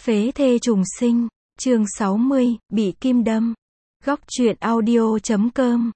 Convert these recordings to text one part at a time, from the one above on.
Phế thê trùng sinh, chương 60, bị kim đâm. Góc truyện audio.com.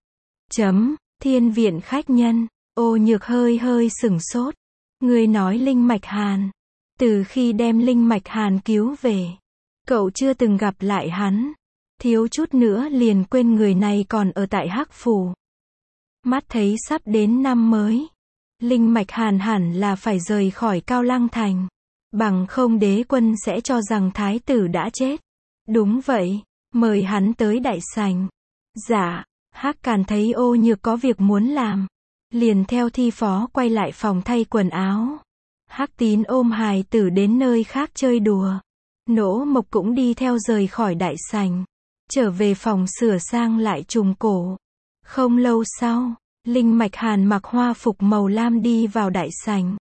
Thiên viện khách nhân, Ô Nhược hơi hơi sửng sốt. Người nói Linh Mạch Hàn. Từ khi đem Linh Mạch Hàn cứu về, cậu chưa từng gặp lại hắn. Thiếu chút nữa liền quên người này còn ở tại Hắc Phủ. Mắt thấy sắp đến năm mới, Linh Mạch Hàn hẳn là phải rời khỏi Cao Lăng Thành. Bằng không đế quân sẽ cho rằng thái tử đã chết. Đúng vậy, mời hắn tới đại sảnh. Dạ, Hắc Càn thấy Ô Nhược có việc muốn làm, liền theo thi phó quay lại phòng thay quần áo. Hắc Tín ôm hài tử đến nơi khác chơi đùa. Nỗ Mộc cũng đi theo rời khỏi đại sảnh, trở về phòng sửa sang lại trùng cổ. Không lâu sau, Linh Mạch Hàn mặc hoa phục màu lam đi vào đại sảnh.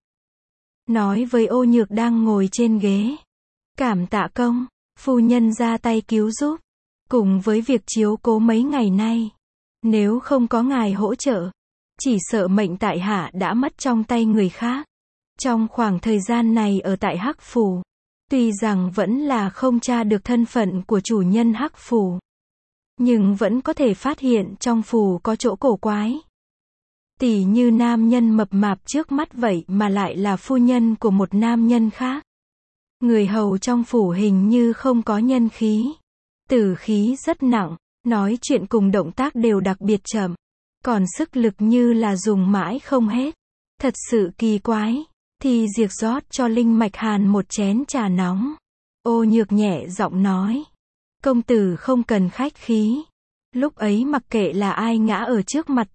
Nói với Ô Nhược đang ngồi trên ghế. Cảm tạ công, phu nhân ra tay cứu giúp. Cùng với việc chiếu cố mấy ngày nay. Nếu không có ngài hỗ trợ, chỉ sợ mệnh tại hạ đã mất trong tay người khác. Trong khoảng thời gian này ở tại Hắc Phủ, tuy rằng vẫn là không tra được thân phận của chủ nhân Hắc Phủ, nhưng vẫn có thể phát hiện trong phủ có chỗ cổ quái. Tỉ như nam nhân mập mạp trước mắt vậy mà lại là phu nhân của một nam nhân khác. Người hầu trong phủ hình như không có nhân khí. Tử khí rất nặng, nói chuyện cùng động tác đều đặc biệt chậm. Còn sức lực như là dùng mãi không hết. Thật sự kỳ quái. Thì diệt rót cho Linh Mạch Hàn một chén trà nóng. Ô Nhược nhẹ giọng nói. Công tử không cần khách khí. Lúc ấy mặc kệ là ai ngã ở trước mặt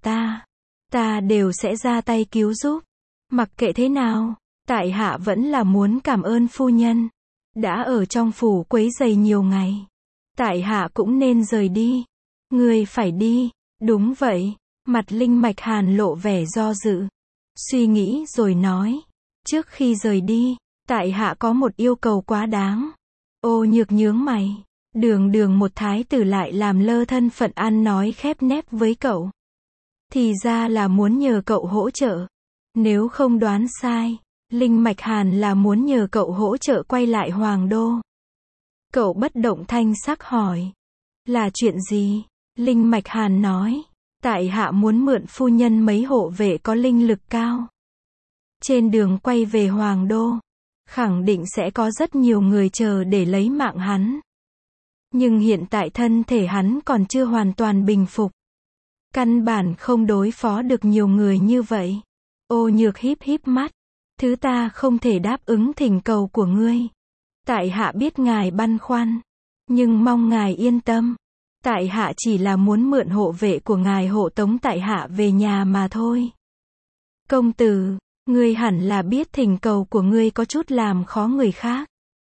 ta đều sẽ ra tay cứu giúp. Mặc kệ thế nào, tại hạ vẫn là muốn cảm ơn phu nhân. Đã ở trong phủ quấy rầy nhiều ngày. Tại hạ cũng nên rời đi. Người phải đi. Đúng vậy. Mặt Linh Mạch Hàn lộ vẻ do dự. Suy nghĩ rồi nói. Trước khi rời đi, tại hạ có một yêu cầu quá đáng. Ô Nhược nhướng mày. Đường một thái tử lại làm lơ thân phận ăn nói khép nép với cậu. Thì ra là muốn nhờ cậu hỗ trợ. Nếu không đoán sai, Linh Mạch Hàn là muốn nhờ cậu hỗ trợ quay lại Hoàng Đô. Cậu bất động thanh sắc hỏi. Là chuyện gì? Linh Mạch Hàn nói. Tại hạ muốn mượn phu nhân mấy hộ vệ có linh lực cao. Trên đường quay về Hoàng Đô, khẳng định sẽ có rất nhiều người chờ để lấy mạng hắn. Nhưng hiện tại thân thể hắn còn chưa hoàn toàn bình phục. Căn bản không đối phó được nhiều người như vậy. Ô Nhược híp mắt. Thứ ta không thể đáp ứng thỉnh cầu của ngươi. Tại hạ biết ngài băn khoăn. Nhưng mong ngài yên tâm. Tại hạ chỉ là muốn mượn hộ vệ của ngài hộ tống tại hạ về nhà mà thôi. Công tử, ngươi hẳn là biết thỉnh cầu của ngươi có chút làm khó người khác.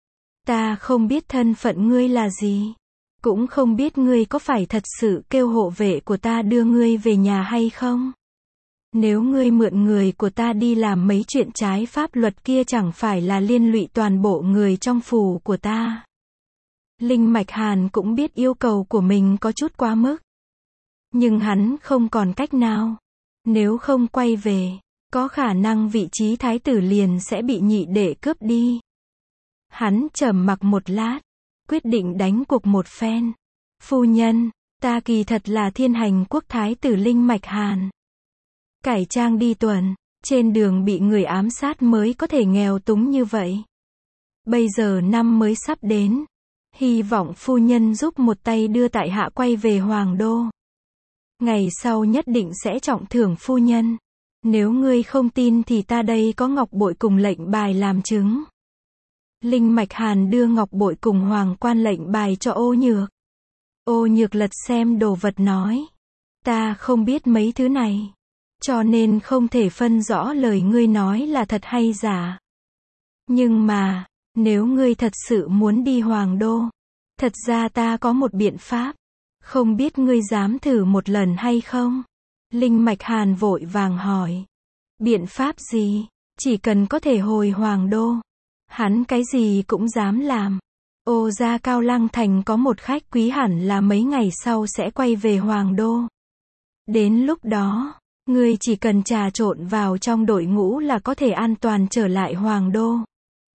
Ta không biết thân phận ngươi là gì. Cũng không biết ngươi có phải thật sự kêu hộ vệ của ta đưa ngươi về nhà hay không. Nếu ngươi mượn người của ta đi làm mấy chuyện trái pháp luật kia chẳng phải là liên lụy toàn bộ người trong phủ của ta. Linh Mạch Hàn cũng biết yêu cầu của mình có chút quá mức. Nhưng hắn không còn cách nào. Nếu không quay về, có khả năng vị trí thái tử liền sẽ bị nhị đệ cướp đi. Hắn trầm mặc một lát, quyết định đánh cuộc một phen. Phu nhân, ta kỳ thật là Thiên Hành Quốc thái tử Linh Mạch Hàn. Cải trang đi tuần, trên đường bị người ám sát mới có thể nghèo túng như vậy. Bây giờ năm mới sắp đến. Hy vọng phu nhân giúp một tay đưa tại hạ quay về Hoàng Đô. Ngày sau nhất định sẽ trọng thưởng phu nhân. Nếu ngươi không tin thì ta đây có ngọc bội cùng lệnh bài làm chứng. Linh Mạch Hàn đưa ngọc bội cùng hoàng quan lệnh bài cho Ô Nhược. Ô Nhược lật xem đồ vật nói. Ta không biết mấy thứ này. Cho nên không thể phân rõ lời ngươi nói là thật hay giả. Nhưng mà, nếu ngươi thật sự muốn đi Hoàng Đô, thật ra ta có một biện pháp. Không biết ngươi dám thử một lần hay không? Linh Mạch Hàn vội vàng hỏi. Biện pháp gì? Chỉ cần có thể hồi Hoàng Đô. Hắn cái gì cũng dám làm. Ô gia Cao Lăng Thành có một khách quý hẳn là mấy ngày sau sẽ quay về Hoàng Đô. Đến lúc đó, ngươi chỉ cần trà trộn vào trong đội ngũ là có thể an toàn trở lại Hoàng Đô.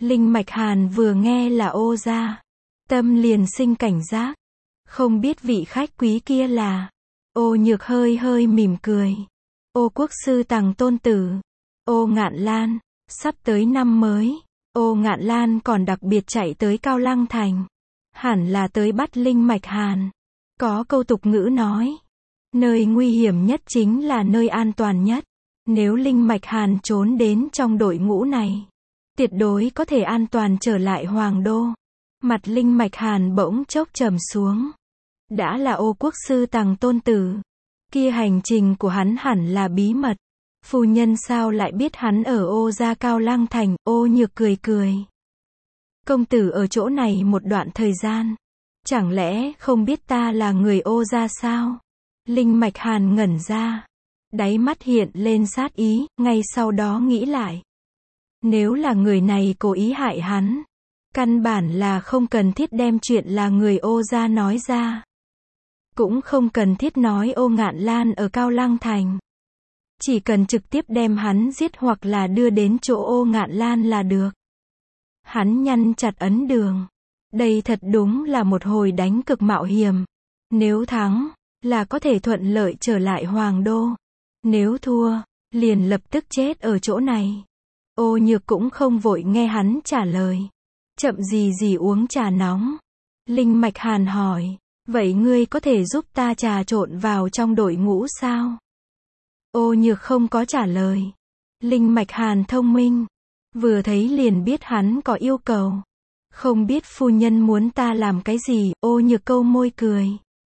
Linh Mạch Hàn vừa nghe là Ô gia, tâm liền sinh cảnh giác. Không biết vị khách quý kia là. Ô Nhược hơi hơi mỉm cười. Ô quốc sư Tằng tôn tử. Ô Ngạn Lan. Sắp tới năm mới, Ô Ngạn Lan còn đặc biệt chạy tới Cao Lăng Thành. Hẳn là tới bắt Linh Mạch Hàn. Có câu tục ngữ nói, nơi nguy hiểm nhất chính là nơi an toàn nhất. Nếu Linh Mạch Hàn trốn đến trong đội ngũ này, tuyệt đối có thể an toàn trở lại Hoàng Đô. Mặt Linh Mạch Hàn bỗng chốc trầm xuống. Đã là Ô quốc sư Tằng tôn tử, kia hành trình của hắn hẳn là bí mật. Phu nhân sao lại biết hắn ở Ô gia Cao Lăng Thành? Ô Nhược cười cười. Công tử ở chỗ này một đoạn thời gian, chẳng lẽ không biết ta là người Ô gia sao? Linh Mạch Hàn ngẩn ra, đáy mắt hiện lên sát ý, ngay sau đó nghĩ lại. Nếu là người này cố ý hại hắn, căn bản là không cần thiết đem chuyện là người Ô gia nói ra. Cũng không cần thiết nói Ô Ngạn Lan ở Cao Lăng Thành. Chỉ cần trực tiếp đem hắn giết hoặc là đưa đến chỗ Ô Ngạn Lan là được. Hắn nhăn chặt ấn đường. Đây thật đúng là một hồi đánh cực mạo hiểm. Nếu thắng, là có thể thuận lợi trở lại Hoàng Đô. Nếu thua, liền lập tức chết ở chỗ này. Ô Nhược cũng không vội nghe hắn trả lời. Chậm gì gì uống trà nóng. Linh Mạch Hàn hỏi, vậy ngươi có thể giúp ta trà trộn vào trong đội ngũ sao? Ô Nhược không có trả lời. Linh Mạch Hàn thông minh, vừa thấy liền biết hắn có yêu cầu. Không biết phu nhân muốn ta làm cái gì? Ô Nhược câu môi cười.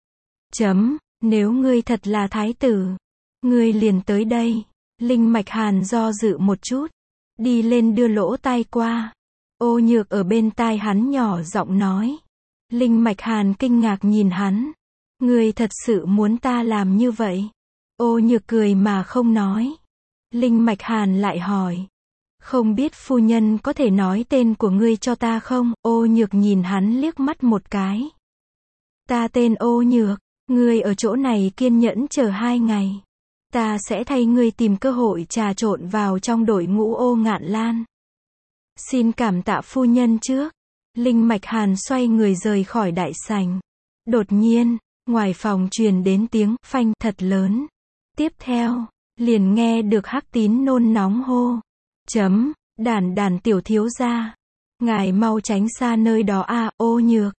Nếu ngươi thật là thái tử, ngươi liền tới đây. Linh Mạch Hàn do dự một chút, đi lên đưa lỗ tai qua. Ô Nhược ở bên tai hắn nhỏ giọng nói. Linh Mạch Hàn kinh ngạc nhìn hắn. Ngươi thật sự muốn ta làm như vậy? Ô Nhược cười mà không nói. Linh Mạch Hàn lại hỏi. Không biết phu nhân có thể nói tên của ngươi cho ta không? Ô Nhược nhìn hắn liếc mắt một cái. Ta tên Ô Nhược, ngươi ở chỗ này kiên nhẫn chờ 2 ngày. Ta sẽ thay ngươi tìm cơ hội trà trộn vào trong đội ngũ Ô Ngạn Lan. Xin cảm tạ phu nhân trước. Linh Mạch Hàn xoay người rời khỏi đại sảnh. Đột nhiên, ngoài phòng truyền đến tiếng phanh thật lớn. Tiếp theo, liền nghe được Hắc Tín nôn nóng hô. Đàn tiểu thiếu gia. Ngài mau tránh xa nơi đó a. Ô Nhược.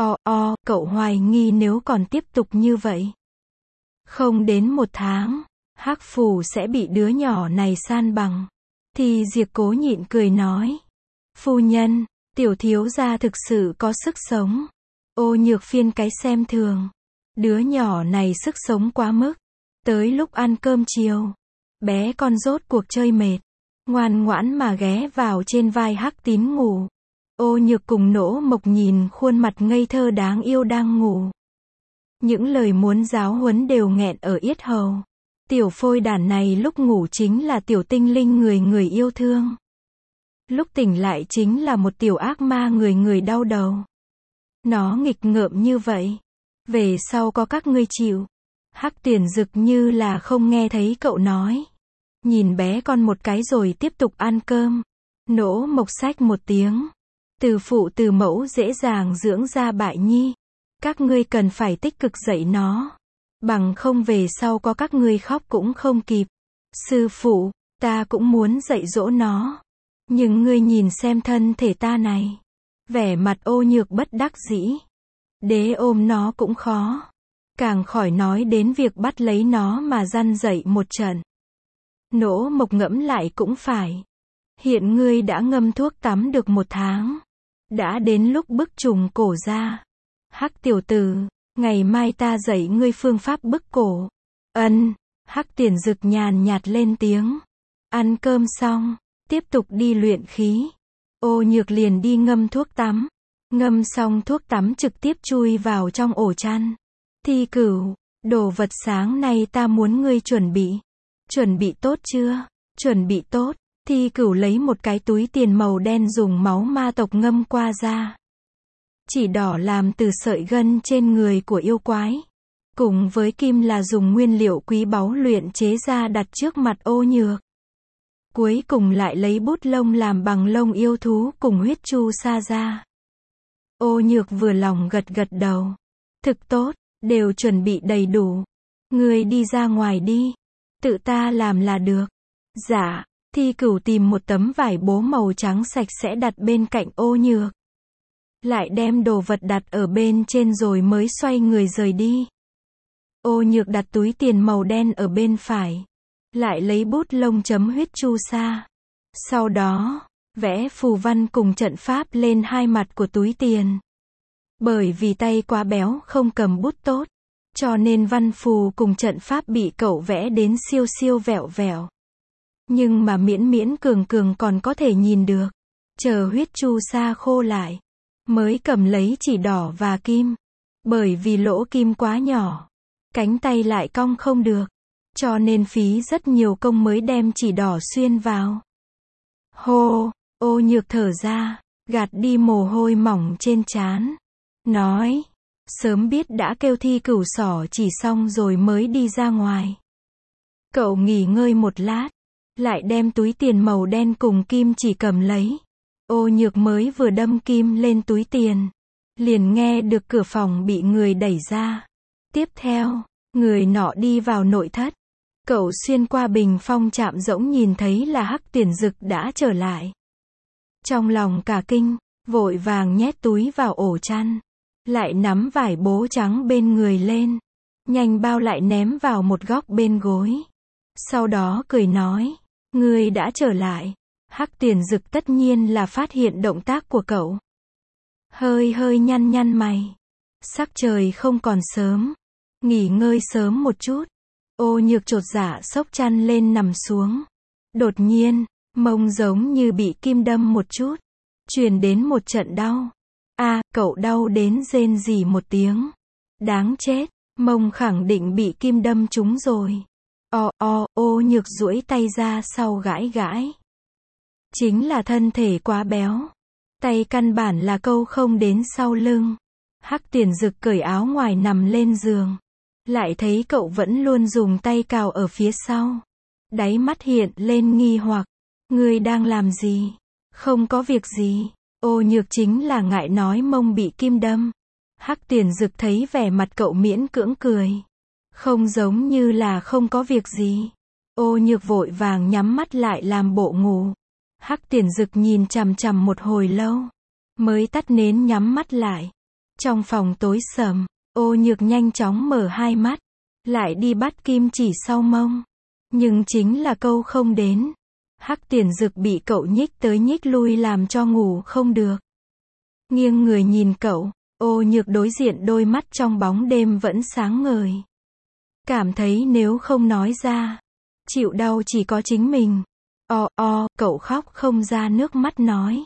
Cậu hoài nghi nếu còn tiếp tục như vậy. Không đến 1 tháng, Hắc Phủ sẽ bị đứa nhỏ này san bằng. Thì Diệp Cố nhịn cười nói. Phu nhân, tiểu thiếu gia thực sự có sức sống. Ô Nhược phiên cái xem thường. Đứa nhỏ này sức sống quá mức. Tới lúc ăn cơm chiều, bé con rốt cuộc chơi mệt, ngoan ngoãn mà ghé vào trên vai Hắc Tín ngủ. Ô Nhược cùng Nỗ Mộc nhìn khuôn mặt ngây thơ đáng yêu đang ngủ. Những lời muốn giáo huấn đều nghẹn ở yết hầu. Tiểu phôi đản này lúc ngủ chính là tiểu tinh linh người yêu thương. Lúc tỉnh lại chính là một tiểu ác ma người đau đầu. Nó nghịch ngợm như vậy. Về sau có các ngươi chịu. Hắc Tuyển Dực như là không nghe thấy cậu nói. Nhìn bé con một cái rồi tiếp tục ăn cơm. Nỗ Mộc xách một tiếng. Từ phụ từ mẫu dễ dàng dưỡng ra bại nhi. Các ngươi cần phải tích cực dạy nó. Bằng không về sau có các ngươi khóc cũng không kịp. Sư phụ, ta cũng muốn dạy dỗ nó. Nhưng ngươi nhìn xem thân thể ta này. Vẻ mặt Ô Nhược bất đắc dĩ. Đế ôm nó cũng khó. Càng khỏi nói đến việc bắt lấy nó mà răn dạy một trận. Nỗ Mộc ngẫm lại cũng phải. Hiện ngươi đã ngâm thuốc tắm được 1 tháng. Đã đến lúc bức trùng cổ ra. Hắc tiểu tử, ngày mai ta dạy ngươi phương pháp bức cổ. Hắc Tuyển Dực nhàn nhạt lên tiếng. Ăn cơm xong, tiếp tục đi luyện khí. Ô Nhược liền đi ngâm thuốc tắm. Ngâm xong thuốc tắm trực tiếp chui vào trong ổ chăn. Thi Cửu, đồ vật sáng nay ta muốn ngươi chuẩn bị. Chuẩn bị tốt chưa? Chuẩn bị tốt. Thi Cửu lấy một cái túi tiền màu đen dùng máu ma tộc ngâm qua ra. Chỉ đỏ làm từ sợi gân trên người của yêu quái. Cùng với kim là dùng nguyên liệu quý báu luyện chế ra đặt trước mặt Ô Nhược. Cuối cùng lại lấy bút lông làm bằng lông yêu thú cùng huyết chu sa ra. Ô Nhược vừa lòng gật gật đầu. Thực tốt, đều chuẩn bị đầy đủ. Ngươi đi ra ngoài đi. Tự ta làm là được. Dạ, Thi Cửu tìm một tấm vải bố màu trắng sạch sẽ đặt bên cạnh Ô Nhược. Lại đem đồ vật đặt ở bên trên rồi mới xoay người rời đi. Ô Nhược đặt túi tiền màu đen ở bên phải. Lại lấy bút lông chấm huyết chu sa. Sau đó, vẽ phù văn cùng trận pháp lên hai mặt của túi tiền. Bởi vì tay quá béo không cầm bút tốt, cho nên văn phù cùng trận pháp bị cậu vẽ đến siêu siêu vẹo vẹo. Nhưng mà miễn miễn cường cường còn có thể nhìn được. Chờ huyết chu sa khô lại, mới cầm lấy chỉ đỏ và kim. Bởi vì lỗ kim quá nhỏ, cánh tay lại cong không được, cho nên phí rất nhiều công mới đem chỉ đỏ xuyên vào. Hô, Ô Nhược thở ra, gạt đi mồ hôi mỏng trên trán. Nói, sớm biết đã kêu Thi Cửu xỏ chỉ xong rồi mới đi ra ngoài. Cậu nghỉ ngơi một lát, lại đem túi tiền màu đen cùng kim chỉ cầm lấy. Ô Nhược mới vừa đâm kim lên túi tiền, liền nghe được cửa phòng bị người đẩy ra. Tiếp theo, người nọ đi vào nội thất. Cậu xuyên qua bình phong chạm rỗng nhìn thấy là Hắc Tiền Dực đã trở lại. Trong lòng cả kinh, vội vàng nhét túi vào ổ chăn. Lại nắm vải bố trắng bên người lên. Nhanh bao lại ném vào một góc bên gối. Sau đó cười nói, ngươi đã trở lại. Hắc Tiền Dực tất nhiên là phát hiện động tác của cậu. Hơi hơi nhăn nhăn mày. Sắc trời không còn sớm. Nghỉ ngơi sớm một chút. Ô Nhược chột dạ xốc chăn lên nằm xuống. Đột nhiên, mông giống như bị kim đâm một chút. Truyền đến một trận đau. Cậu đau đến rên rỉ một tiếng. Đáng chết, mông khẳng định bị kim đâm trúng rồi. Ô Nhược duỗi tay ra sau gãi gãi. Chính là thân thể quá béo. Tay căn bản là câu không đến sau lưng. Hắc Tiền Dực cởi áo ngoài nằm lên giường. Lại thấy cậu vẫn luôn dùng tay cào ở phía sau. Đáy mắt hiện lên nghi hoặc. Ngươi đang làm gì? Không có việc gì. Ô Nhược chính là ngại nói mông bị kim đâm. Hắc Tiền Dực thấy vẻ mặt cậu miễn cưỡng cười. Không giống như là không có việc gì. Ô Nhược vội vàng nhắm mắt lại làm bộ ngủ. Hắc Tiền Dực nhìn chằm chằm một hồi lâu. Mới tắt nến nhắm mắt lại. Trong phòng tối sầm, Ô Nhược nhanh chóng mở hai mắt. Lại đi bắt kim chỉ sau mông. Nhưng chính là câu không đến. Hắc Tiền Dực bị cậu nhích tới nhích lui làm cho ngủ không được. Nghiêng người nhìn cậu, Ô Nhược đối diện đôi mắt trong bóng đêm vẫn sáng ngời. Cảm thấy nếu không nói ra, chịu đau chỉ có chính mình. Cậu khóc không ra nước mắt nói.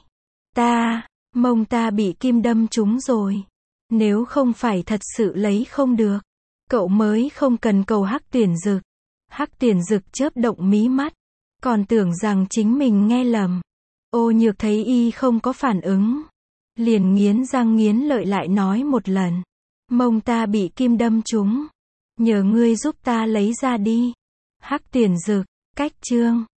Mông ta bị kim đâm trúng rồi. Nếu không phải thật sự lấy không được, cậu mới không cần cầu Hắc Tiền Dực. Hắc Tiền Dực chớp động mí mắt. Còn tưởng rằng chính mình nghe lầm. Ô Nhược thấy y không có phản ứng. Liền nghiến răng nghiến lợi lại nói một lần. Mông ta bị kim đâm trúng. Nhờ ngươi giúp ta lấy ra đi. Hắc Tiền Dực, cách chương.